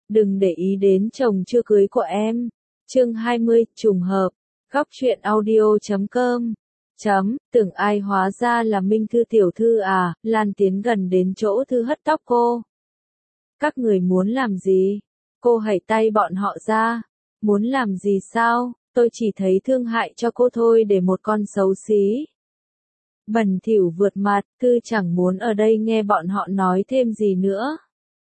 Đừng để ý đến chồng chưa cưới của em. Chương 20, trùng hợp. Góc truyện audio.com. Tưởng ai hóa ra là Minh Thư tiểu thư à, Lan tiến gần đến chỗ Thư hất tóc cô. Các người muốn làm gì? Cô hẩy tay bọn họ ra. Muốn làm gì sao? Tôi chỉ thấy thương hại cho cô thôi để một con xấu xí. Bẩn thỉu vượt mặt, Thư chẳng muốn ở đây nghe bọn họ nói thêm gì nữa.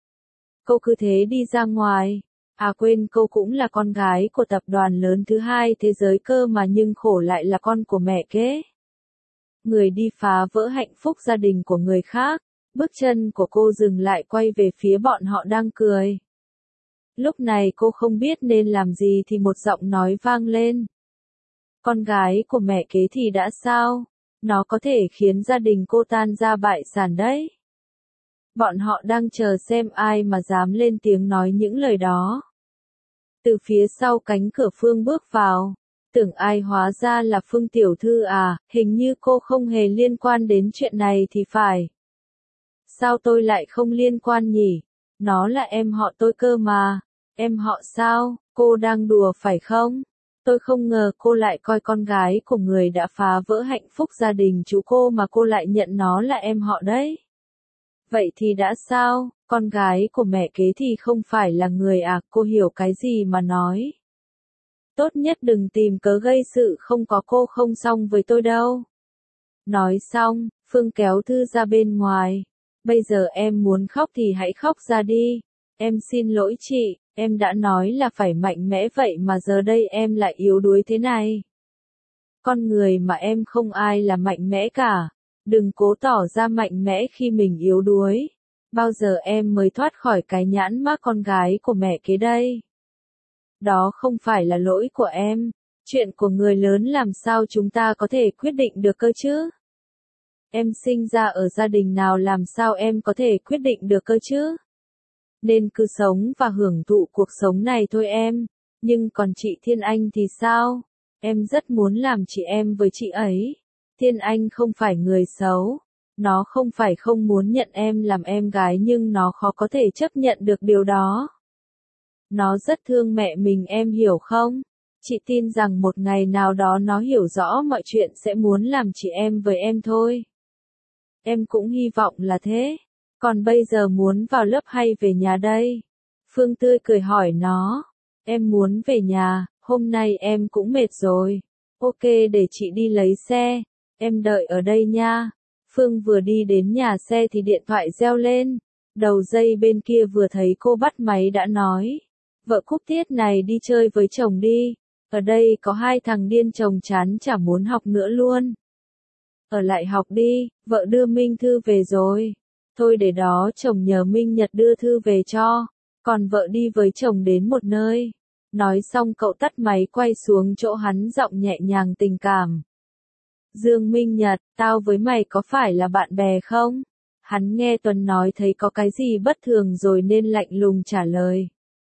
Cô cứ thế đi ra ngoài. À quên, cô cũng là con gái của tập đoàn lớn thứ hai thế giới cơ mà, nhưng khổ lại là con của mẹ kế. Người đi phá vỡ hạnh phúc gia đình của người khác. Bước chân của cô dừng lại, quay về phía bọn họ đang cười. Lúc này cô không biết nên làm gì thì một giọng nói vang lên. Con gái của mẹ kế thì đã sao? Nó có thể khiến gia đình cô tan ra bại sản đấy. Bọn họ đang chờ xem ai mà dám lên tiếng nói những lời đó. Từ phía sau cánh cửa Phương bước vào. Tưởng ai hóa ra là Phương tiểu thư à, hình như cô không hề liên quan đến chuyện này thì phải. Sao tôi lại không liên quan nhỉ? Nó là em họ tôi cơ mà. Em họ sao? Cô đang đùa phải không? Tôi không ngờ cô lại coi con gái của người đã phá vỡ hạnh phúc gia đình chú cô mà cô lại nhận nó là em họ đấy. Vậy thì đã sao? Con gái của mẹ kế thì không phải là người à, cô hiểu cái gì mà nói. Tốt nhất đừng tìm cớ gây sự, không có cô không xong với tôi đâu. Nói xong, Phương kéo Thư ra bên ngoài. Bây giờ em muốn khóc thì hãy khóc ra đi. Em xin lỗi chị, em đã nói là phải mạnh mẽ vậy mà giờ đây em lại yếu đuối thế này. Con người mà em không ai là mạnh mẽ cả. Đừng cố tỏ ra mạnh mẽ khi mình yếu đuối. Bao giờ em mới thoát khỏi cái nhãn mác con gái của mẹ kế đây? Đó không phải là lỗi của em. Chuyện của người lớn làm sao chúng ta có thể quyết định được cơ chứ? Em sinh ra ở gia đình nào làm sao em có thể quyết định được cơ chứ? Nên cứ sống và hưởng thụ cuộc sống này thôi em. Nhưng còn chị Thiên Anh thì sao? Em rất muốn làm chị em với chị ấy. Thiên Anh không phải người xấu. Nó không phải không muốn nhận em làm em gái, nhưng nó khó có thể chấp nhận được điều đó. Nó rất thương mẹ mình, em hiểu không? Chị tin rằng một ngày nào đó nó hiểu rõ mọi chuyện sẽ muốn làm chị em với em thôi. Em cũng hy vọng là thế. Còn bây giờ muốn vào lớp hay về nhà đây? Phương tươi cười hỏi nó. Em muốn về nhà, hôm nay em cũng mệt rồi. Ok, để chị đi lấy xe. Em đợi ở đây nha. Phương vừa đi đến nhà xe thì điện thoại reo lên. Đầu dây bên kia vừa thấy cô bắt máy đã nói. Vợ cúp tiết này đi chơi với chồng đi. Ở đây có hai thằng điên chồng chán chả muốn học nữa luôn. Ở lại học đi, vợ đưa Minh Thư về rồi. Thôi để đó chồng nhờ Minh Nhật đưa Thư về cho. Còn vợ đi với chồng đến một nơi. Nói xong cậu tắt máy quay xuống chỗ hắn, giọng nhẹ nhàng tình cảm. Dương Minh Nhật, tao với mày có phải là bạn bè không? Hắn nghe Tuấn nói thấy có cái gì bất thường rồi nên lạnh lùng trả lời.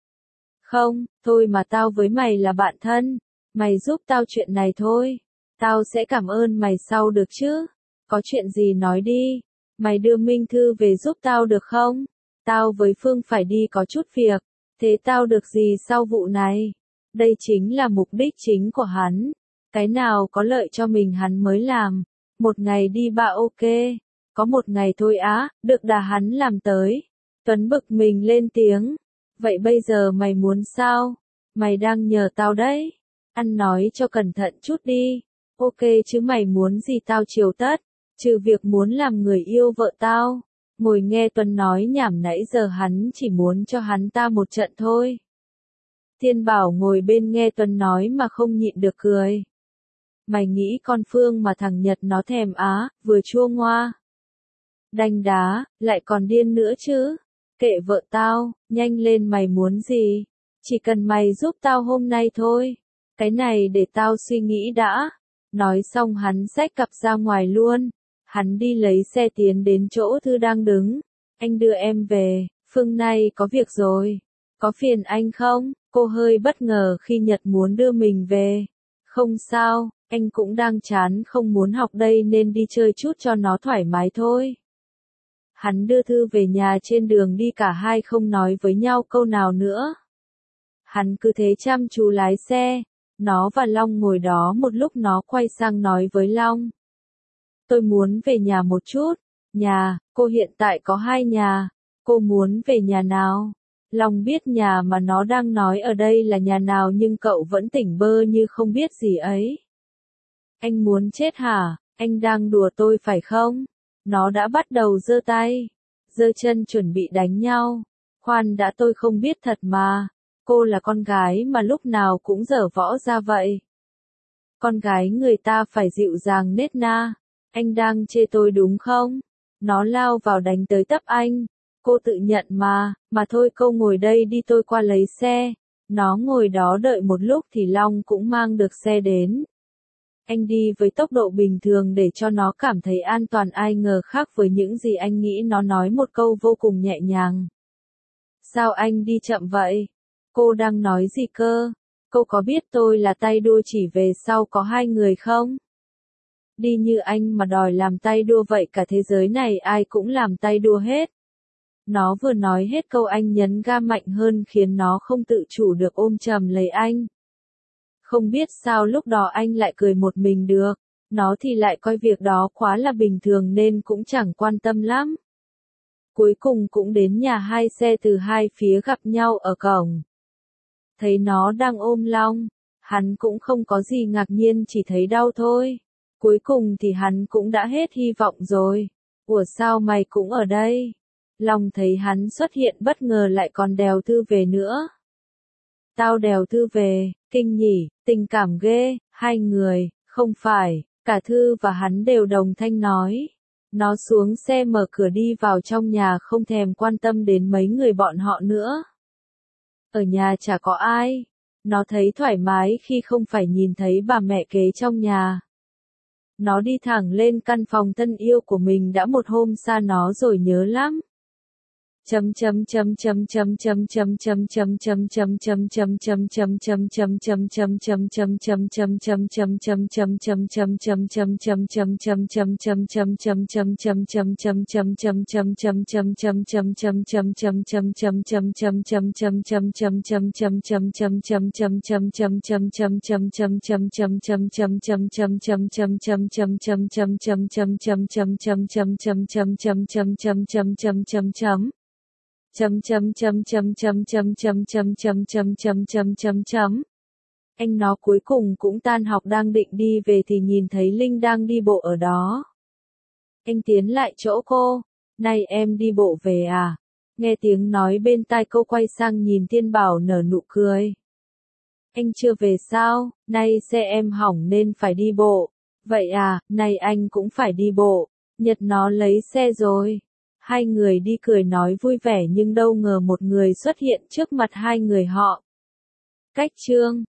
Không, thôi mà tao với mày là bạn thân. Mày giúp tao chuyện này thôi. Tao sẽ cảm ơn mày sau được chứ? Có chuyện gì nói đi. Mày đưa Minh Thư về giúp tao được không? Tao với Phương phải đi có chút việc. Thế tao được gì sau vụ này? Đây chính là mục đích chính của hắn. Cái nào có lợi cho mình hắn mới làm. Một ngày đi ba ok. Có một ngày thôi á, được đà hắn làm tới. Tuấn bực mình lên tiếng. Vậy bây giờ mày muốn sao? Mày đang nhờ tao đấy. Ăn nói cho cẩn thận chút đi. Ok chứ mày muốn gì tao chiều tất. Trừ việc muốn làm người yêu vợ tao. Ngồi nghe Tuấn nói nhảm nãy giờ, hắn chỉ muốn cho hắn ta một trận thôi. Thiên Bảo ngồi bên nghe Tuấn nói mà không nhịn được cười. Mày nghĩ con Phương mà thằng Nhật nó thèm á, vừa chua ngoa. Đanh đá, lại còn điên nữa chứ. Kệ vợ tao, nhanh lên mày muốn gì. Chỉ cần mày giúp tao hôm nay thôi. Cái này để tao suy nghĩ đã. Nói xong hắn xách cặp ra ngoài luôn. Hắn đi lấy xe tiến đến chỗ Thư đang đứng. Anh đưa em về, Phương nay có việc rồi. Có phiền anh không? Cô hơi bất ngờ khi Nhật muốn đưa mình về. Không sao, anh cũng đang chán không muốn học đây nên đi chơi chút cho nó thoải mái thôi. Hắn đưa thư về nhà trên đường đi cả hai không nói với nhau câu nào nữa. Hắn cứ thế chăm chú lái xe. Nó và Long ngồi đó một lúc nó quay sang nói với Long. Tôi muốn về nhà một chút. Nhà, cô hiện tại có 2 nhà. Cô muốn về nhà nào? Long biết nhà mà nó đang nói ở đây là nhà nào nhưng cậu vẫn tỉnh bơ như không biết gì ấy. Anh muốn chết hả? Anh đang đùa tôi phải không? Nó đã bắt đầu giơ tay, giơ chân chuẩn bị đánh nhau. Khoan đã, tôi không biết thật mà. Cô là con gái mà lúc nào cũng giở võ ra vậy. Con gái người ta phải dịu dàng nết na. Anh đang chê tôi đúng không? Nó lao vào đánh tới tấp anh. Cô tự nhận mà thôi cô ngồi đây đi tôi qua lấy xe. Nó ngồi đó đợi một lúc thì Long cũng mang được xe đến. Anh đi với tốc độ bình thường để cho nó cảm thấy an toàn, ai ngờ khác với những gì anh nghĩ, nó nói một câu vô cùng nhẹ nhàng. Sao anh đi chậm vậy? Cô đang nói gì cơ? Cô có biết tôi là tay đua chỉ về sau có 2 người không? Đi như anh mà đòi làm tay đua vậy cả thế giới này ai cũng làm tay đua hết. Nó vừa nói hết câu anh nhấn ga mạnh hơn khiến nó không tự chủ được ôm chầm lấy anh. Không biết sao lúc đó anh lại cười một mình được, nó thì lại coi việc đó quá là bình thường nên cũng chẳng quan tâm lắm. Cuối cùng cũng đến nhà, 2 xe từ 2 phía gặp nhau ở cổng. Thấy nó đang ôm Long, hắn cũng không có gì ngạc nhiên, chỉ thấy đau thôi. Cuối cùng thì hắn cũng đã hết hy vọng rồi. Ủa sao mày cũng ở đây? Long thấy hắn xuất hiện bất ngờ lại còn đèo thư về nữa. Tao đèo thư về, kinh nhỉ, tình cảm ghê, 2 người, không phải, cả Thư và hắn đều đồng thanh nói. Nó xuống xe mở cửa đi vào trong nhà không thèm quan tâm đến mấy người bọn họ nữa. Ở nhà chả có ai. Nó thấy thoải mái khi không phải nhìn thấy bà mẹ kế trong nhà. Nó đi thẳng lên căn phòng thân yêu của mình đã một hôm xa nó rồi nhớ lắm. Anh nó cuối cùng cũng tan học đang định đi về thì nhìn thấy Linh đang đi bộ ở đó. Anh tiến lại chỗ cô, này em đi bộ về à? Nghe tiếng nói bên tai cô quay sang nhìn Thiên Bảo nở nụ cười. Anh chưa về sao, nay xe em hỏng nên phải đi bộ. Vậy à, nay anh cũng phải đi bộ, Nhật nó lấy xe rồi. 2 người đi cười nói vui vẻ nhưng đâu ngờ một người xuất hiện trước mặt 2 người họ. Cách chương